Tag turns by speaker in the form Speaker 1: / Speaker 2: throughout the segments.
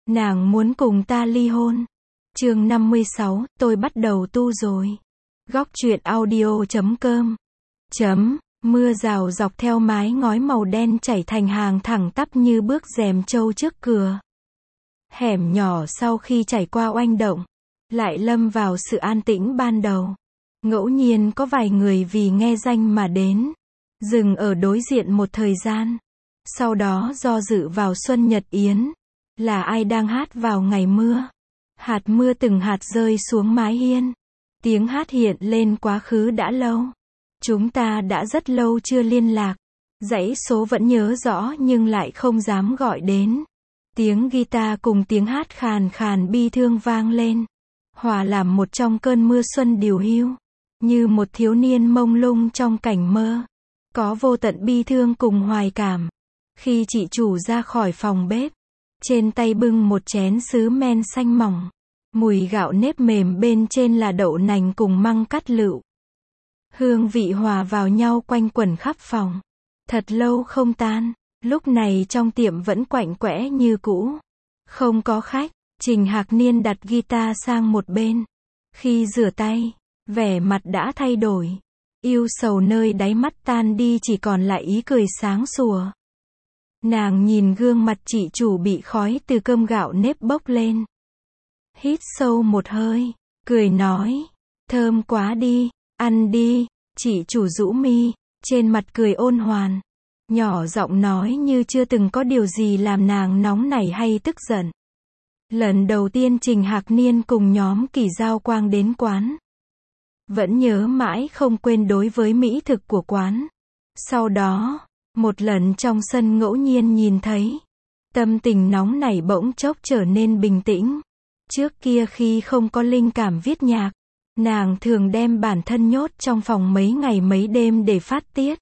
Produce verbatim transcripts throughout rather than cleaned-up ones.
Speaker 1: Nàng muốn cùng ta ly hôn. Chương năm mươi sáu, tôi bắt đầu tu rồi. Góc truyện audio chấm com. Chấm, mưa rào dọc theo mái ngói màu đen chảy thành hàng thẳng tắp như bước rèm trâu trước cửa. Hẻm nhỏ sau khi trải qua oanh động, lại lâm vào sự an tĩnh ban đầu. Ngẫu nhiên có vài người vì nghe danh mà đến, dừng ở đối diện một thời gian. Sau đó do dự vào Xuân Nhật Yến. Là ai đang hát vào ngày mưa? Hạt mưa từng hạt rơi xuống mái hiên. Tiếng hát hiện lên quá khứ đã lâu. Chúng ta đã rất lâu chưa liên lạc. Dãy số vẫn nhớ rõ nhưng lại không dám gọi đến. Tiếng guitar cùng tiếng hát khàn khàn bi thương vang lên, hòa làm một trong cơn mưa xuân điều hiu. Như một thiếu niên mông lung trong cảnh mơ. Có vô tận bi thương cùng hoài cảm. Khi chị chủ ra khỏi phòng bếp, trên tay bưng một chén sứ men xanh mỏng. Mùi gạo nếp mềm bên trên là đậu nành cùng măng cắt lựu. Hương vị hòa vào nhau quanh quẩn khắp phòng. Thật lâu không tan. Lúc này trong tiệm vẫn quạnh quẽ như cũ. Không có khách. Trình Hạc Niên đặt guitar sang một bên. Khi rửa tay, vẻ mặt đã thay đổi. Yêu sầu nơi đáy mắt tan đi, chỉ còn lại ý cười sáng sủa. Nàng nhìn gương mặt chị chủ bị khói từ cơm gạo nếp bốc lên. Hít sâu một hơi, cười nói, thơm quá đi, ăn đi. Chị chủ rũ mi, trên mặt cười ôn hoàn, nhỏ giọng nói như chưa từng có điều gì làm nàng nóng nảy hay tức giận. Lần đầu tiên Trình Hạc Niên cùng nhóm Kỳ Giao Quang đến quán, vẫn nhớ mãi không quên đối với mỹ thực của quán. Sau đó, một lần trong sân ngẫu nhiên nhìn thấy, tâm tình nóng nảy bỗng chốc trở nên bình tĩnh. Trước kia khi không có linh cảm viết nhạc, nàng thường đem bản thân nhốt trong phòng mấy ngày mấy đêm để phát tiết.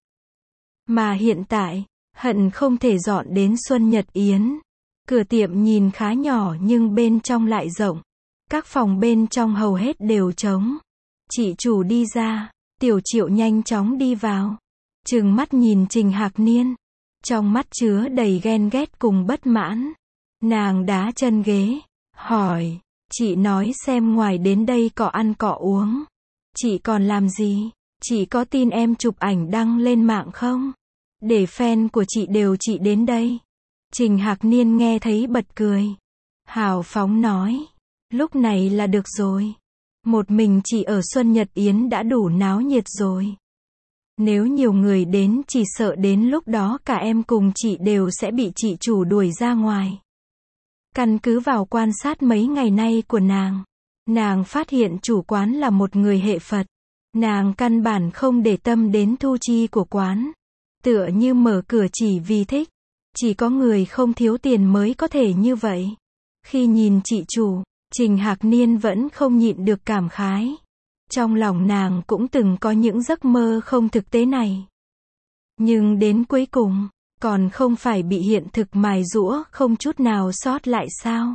Speaker 1: Mà hiện tại, hận không thể dọn đến Xuân Nhật Yến. Cửa tiệm nhìn khá nhỏ nhưng bên trong lại rộng. Các phòng bên trong hầu hết đều trống. Chị chủ đi ra, Tiểu Triệu nhanh chóng đi vào. Trừng mắt nhìn Trình Hạc Niên. Trong mắt chứa đầy ghen ghét cùng bất mãn. Nàng đá chân ghế, hỏi, chị nói xem ngoài đến đây cọ ăn cọ uống, chị còn làm gì? Chị có tin em chụp ảnh đăng lên mạng không? Để fan của chị đều chị đến đây. Trình Hạc Niên nghe thấy bật cười. Hào phóng nói, lúc này là được rồi. Một mình chị ở Xuân Nhật Yến đã đủ náo nhiệt rồi. Nếu nhiều người đến chỉ sợ đến lúc đó cả em cùng chị đều sẽ bị chị chủ đuổi ra ngoài. Căn cứ vào quan sát mấy ngày nay của nàng, nàng phát hiện chủ quán là một người hệ Phật. Nàng căn bản không để tâm đến thu chi của quán. Tựa như mở cửa chỉ vì thích. Chỉ có người không thiếu tiền mới có thể như vậy. Khi nhìn chị chủ, Trình Hạc Niên vẫn không nhịn được cảm khái. Trong lòng nàng cũng từng có những giấc mơ không thực tế này. Nhưng đến cuối cùng, còn không phải bị hiện thực mài giũa không chút nào sót lại sao?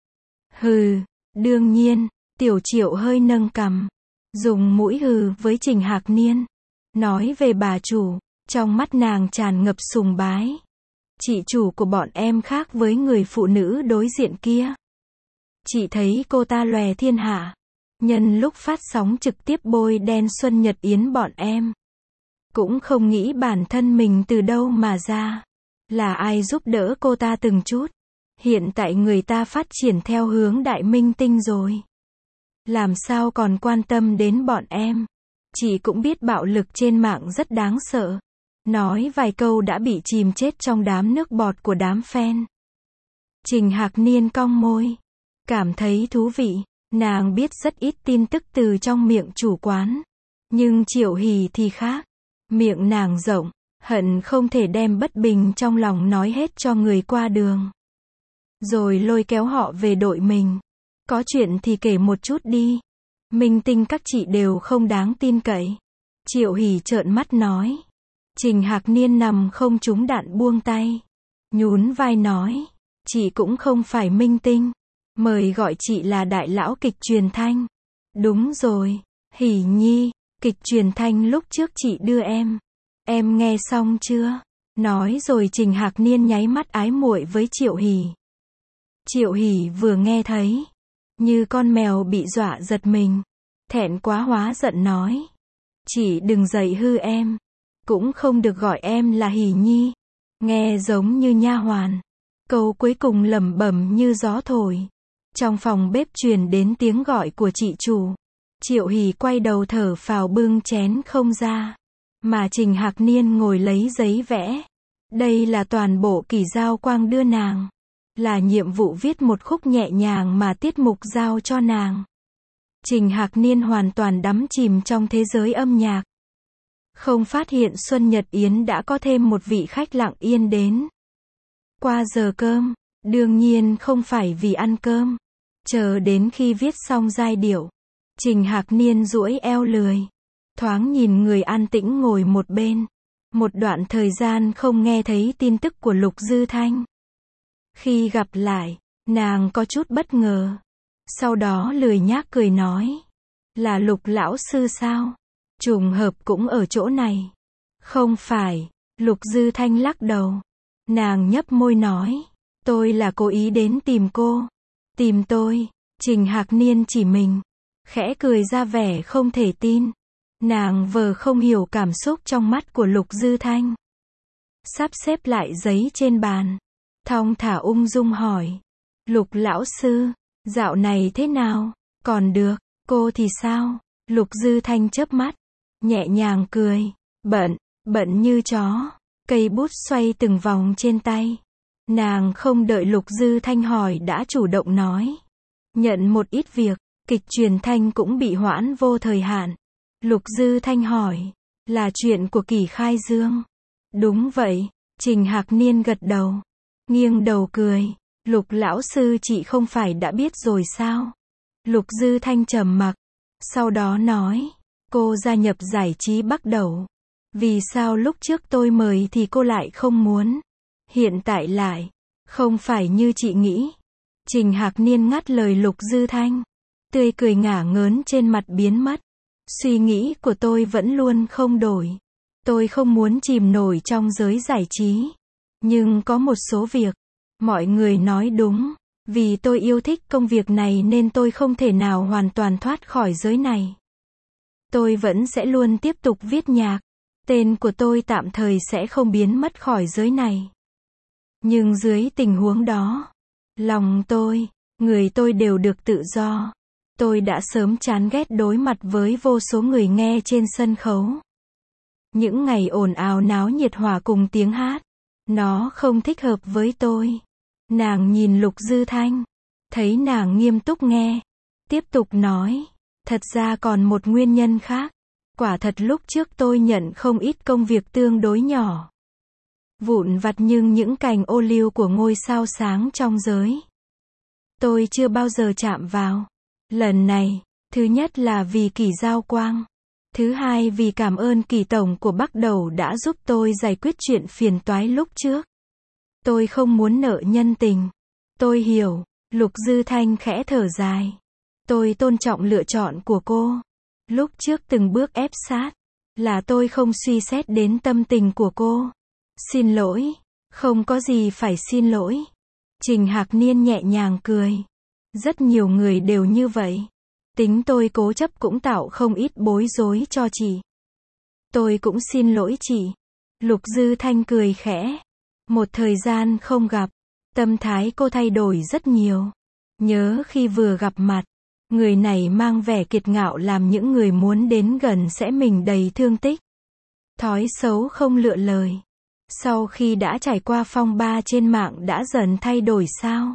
Speaker 1: Hừ, đương nhiên. Tiểu Triệu hơi nâng cằm, dùng mũi hừ với Trình Hạc Niên. Nói về bà chủ, trong mắt nàng tràn ngập sùng bái. Chị chủ của bọn em khác với người phụ nữ đối diện kia. Chị thấy cô ta lòe thiên hạ. Nhân lúc phát sóng trực tiếp bôi đen Xuân Nhật Yến bọn em. Cũng không nghĩ bản thân mình từ đâu mà ra. Là ai giúp đỡ cô ta từng chút. Hiện tại người ta phát triển theo hướng đại minh tinh rồi. Làm sao còn quan tâm đến bọn em. Chị cũng biết bạo lực trên mạng rất đáng sợ. Nói vài câu đã bị chìm chết trong đám nước bọt của đám fan. Trình Hạc Niên cong môi. Cảm thấy thú vị. Nàng biết rất ít tin tức từ trong miệng chủ quán. Nhưng Triệu Hỷ thì khác. Miệng nàng rộng, hận không thể đem bất bình trong lòng nói hết cho người qua đường. Rồi lôi kéo họ về đội mình. Có chuyện thì kể một chút đi. Minh tinh các chị đều không đáng tin cậy. Triệu Hỷ trợn mắt nói. Trình Hạc Niên nằm không trúng đạn buông tay. Nhún vai nói. Chị cũng không phải minh tinh. Mời gọi chị là đại lão kịch truyền thanh. Đúng rồi. Hỷ Nhi. Kịch truyền thanh lúc trước chị đưa em. Em nghe xong chưa? Nói rồi Trình Hạc Niên nháy mắt ái muội với Triệu Hỷ. Triệu Hỷ vừa nghe thấy, như con mèo bị dọa giật mình, thẹn quá hóa giận nói. Chị đừng dạy hư em, cũng không được gọi em là Hỷ Nhi, nghe giống như nha hoàn. Câu cuối cùng lẩm bẩm như gió thổi. Trong phòng bếp truyền đến tiếng gọi của chị chủ. Triệu Hỷ quay đầu thở phào bưng chén không ra, mà Trình Hạc Niên ngồi lấy giấy vẽ. Đây là toàn bộ Kỷ Giao Quang đưa nàng, là nhiệm vụ viết một khúc nhẹ nhàng mà tiết mục giao cho nàng. Trình Hạc Niên hoàn toàn đắm chìm trong thế giới âm nhạc, không phát hiện Xuân Nhật Yến đã có thêm một vị khách lặng yên đến. Qua giờ cơm, đương nhiên không phải vì ăn cơm, chờ đến khi viết xong giai điệu, Trình Hạc Niên duỗi eo lười, thoáng nhìn người an tĩnh ngồi một bên. Một đoạn thời gian không nghe thấy tin tức của Lục Dư Thanh. Khi gặp lại, nàng có chút bất ngờ. Sau đó lười nhác cười nói. Là Lục lão sư sao? Trùng hợp cũng ở chỗ này. Không phải, Lục Dư Thanh lắc đầu. Nàng nhấp môi nói. Tôi là cố ý đến tìm cô. Tìm tôi. Trình Hạc Niên chỉ mình, khẽ cười ra vẻ không thể tin. Nàng vờ không hiểu cảm xúc trong mắt của Lục Dư Thanh. Sắp xếp lại giấy trên bàn, thong thả ung dung hỏi. Lục lão sư, dạo này thế nào? Còn được, cô thì sao? Lục Dư Thanh chớp mắt, nhẹ nhàng cười. Bận, bận như chó. Cây bút xoay từng vòng trên tay. Nàng không đợi Lục Dư Thanh hỏi đã chủ động nói. Nhận một ít việc, kịch truyền thanh cũng bị hoãn vô thời hạn. Lục Dư Thanh hỏi, là chuyện của Kỷ Khai Dương. Đúng vậy, Trình Hạc Niên gật đầu, nghiêng đầu cười. Lục lão sư chị không phải đã biết rồi sao? Lục Dư Thanh trầm mặc, sau đó nói, cô gia nhập giải trí Bắc Đẩu. Vì sao lúc trước tôi mời thì cô lại không muốn? Hiện tại lại, không phải như chị nghĩ. Trình Hạc Niên ngắt lời Lục Dư Thanh, tươi cười ngả ngớn trên mặt biến mất. Suy nghĩ của tôi vẫn luôn không đổi. Tôi không muốn chìm nổi trong giới giải trí. Nhưng có một số việc, mọi người nói đúng. Vì tôi yêu thích công việc này nên tôi không thể nào hoàn toàn thoát khỏi giới này. Tôi vẫn sẽ luôn tiếp tục viết nhạc. Tên của tôi tạm thời sẽ không biến mất khỏi giới này. Nhưng dưới tình huống đó, lòng tôi, người tôi đều được tự do. Tôi đã sớm chán ghét đối mặt với vô số người nghe trên sân khấu. Những ngày ồn ào náo nhiệt hòa cùng tiếng hát, nó không thích hợp với tôi. Nàng nhìn Lục Dư Thanh, thấy nàng nghiêm túc nghe, tiếp tục nói, thật ra còn một nguyên nhân khác. Quả thật lúc trước tôi nhận không ít công việc tương đối nhỏ, vụn vặt nhưng những cành ô liu của ngôi sao sáng trong giới, tôi chưa bao giờ chạm vào. Lần này, thứ nhất là vì Kỷ Giao Quang. Thứ hai vì cảm ơn Kỷ tổng của Bắc Đẩu đã giúp tôi giải quyết chuyện phiền toái lúc trước. Tôi không muốn nợ nhân tình. Tôi hiểu. Lục Dư Thanh khẽ thở dài. Tôi tôn trọng lựa chọn của cô. Lúc trước từng bước ép sát, là tôi không suy xét đến tâm tình của cô. Xin lỗi. Không có gì phải xin lỗi. Trình Hạc Niên nhẹ nhàng cười. Rất nhiều người đều như vậy. Tính tôi cố chấp cũng tạo không ít bối rối cho chị. Tôi cũng xin lỗi chị. Lục Dư Thanh cười khẽ. Một thời gian không gặp, tâm thái cô thay đổi rất nhiều. Nhớ khi vừa gặp mặt, người này mang vẻ kiệt ngạo làm những người muốn đến gần sẽ mình đầy thương tích. Thói xấu không lựa lời. Sau khi đã trải qua phong ba trên mạng đã dần thay đổi sao?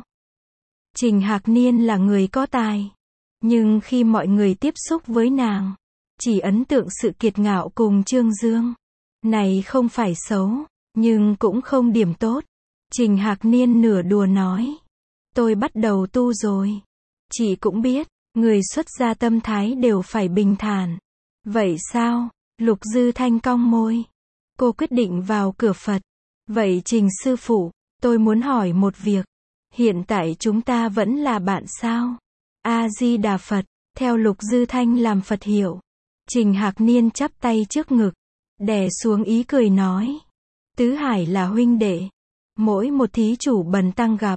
Speaker 1: Trình Hạc Niên là người có tài. Nhưng khi mọi người tiếp xúc với nàng, chỉ ấn tượng sự kiệt ngạo cùng trương dương. Này không phải xấu, nhưng cũng không điểm tốt. Trình Hạc Niên nửa đùa nói. Tôi bắt đầu tu rồi. Chị cũng biết, người xuất gia tâm thái đều phải bình thản. Vậy sao? Lục Dư Thanh cong môi. Cô quyết định vào cửa Phật. Vậy Trình sư phụ, tôi muốn hỏi một việc. Hiện tại chúng ta vẫn là bạn sao? A-di-đà Phật. Theo Lục Dư Thanh làm Phật hiệu. Trình Hạc Niên chắp tay trước ngực, đè xuống ý cười nói. Tứ Hải là huynh đệ. Mỗi một thí chủ bần tăng gặp,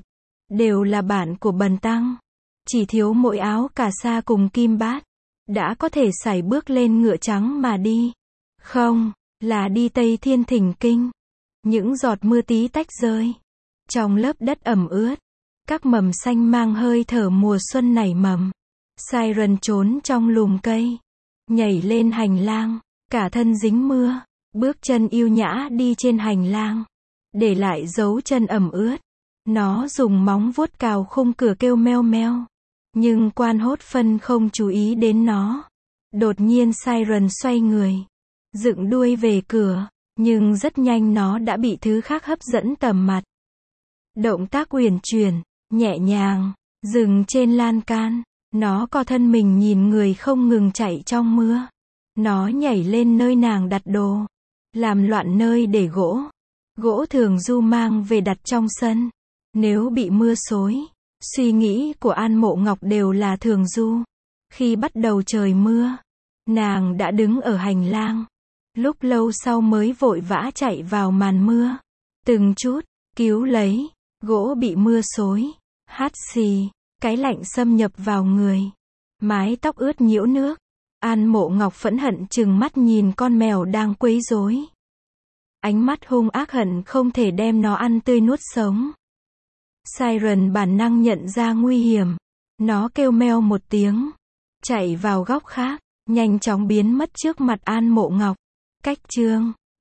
Speaker 1: đều là bạn của Bần Tăng. Chỉ thiếu mỗi áo cà sa cùng kim bát, đã có thể sải bước lên ngựa trắng mà đi. Không, là đi Tây Thiên thỉnh kinh. Những giọt mưa tí tách rơi trong lớp đất ẩm ướt, các mầm xanh mang hơi thở mùa xuân nảy mầm. Siren trốn trong lùm cây, nhảy lên hành lang, cả thân dính mưa, bước chân yêu nhã đi trên hành lang, để lại dấu chân ẩm ướt. Nó dùng móng vuốt cào khung cửa kêu meo meo, nhưng quan hốt phân không chú ý đến nó. Đột nhiên Siren xoay người, dựng đuôi về cửa, nhưng rất nhanh nó đã bị thứ khác hấp dẫn tầm mặt. Động tác uyển chuyển, nhẹ nhàng, dừng trên lan can. Nó co thân mình nhìn người không ngừng chạy trong mưa. Nó nhảy lên nơi nàng đặt đồ, làm loạn nơi để gỗ. Gỗ thường du mang về đặt trong sân. Nếu bị mưa xối, suy nghĩ của An Mộ Ngọc đều là thường du. Khi bắt đầu trời mưa, nàng đã đứng ở hành lang. Lúc lâu sau mới vội vã chạy vào màn mưa. Từng chút, cứu lấy, gỗ bị mưa xối. Hắt xì, cái lạnh xâm nhập vào người. Mái tóc ướt nhiễu nước. An Mộ Ngọc phẫn hận trừng mắt nhìn con mèo đang quấy rối. Ánh mắt hung ác hận không thể đem nó ăn tươi nuốt sống. Siren bản năng nhận ra nguy hiểm. Nó kêu meo một tiếng, chạy vào góc khác, nhanh chóng biến mất trước mặt An Mộ Ngọc. Cách chương